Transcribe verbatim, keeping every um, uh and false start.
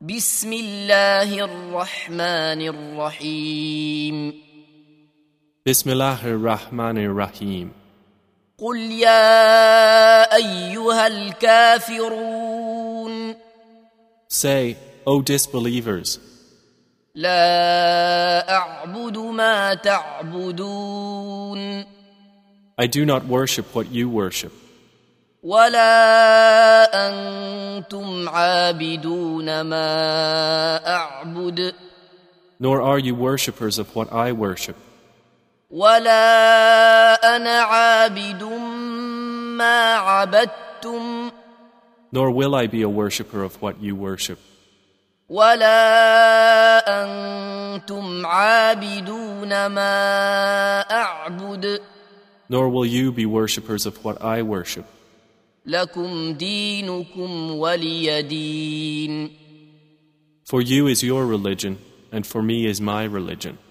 بسم الله الرحمن الرحيم بسم الله الرحمن الرحيم قل يا أيها الكافرون Say, O disbelievers, لا أعبد ما تعبدون I do not worship what you worship, ولا أنتم عابدون ما أعبد nor are you worshippers of what I worship, ولا أنا عابد ما عبدتم nor will I be a worshipper of what you worship, ولا أنتم عابدون ما أعبد nor will you be worshippers of what I worship. لكم دينكم ولي دين For you is your religion, and for me is my religion.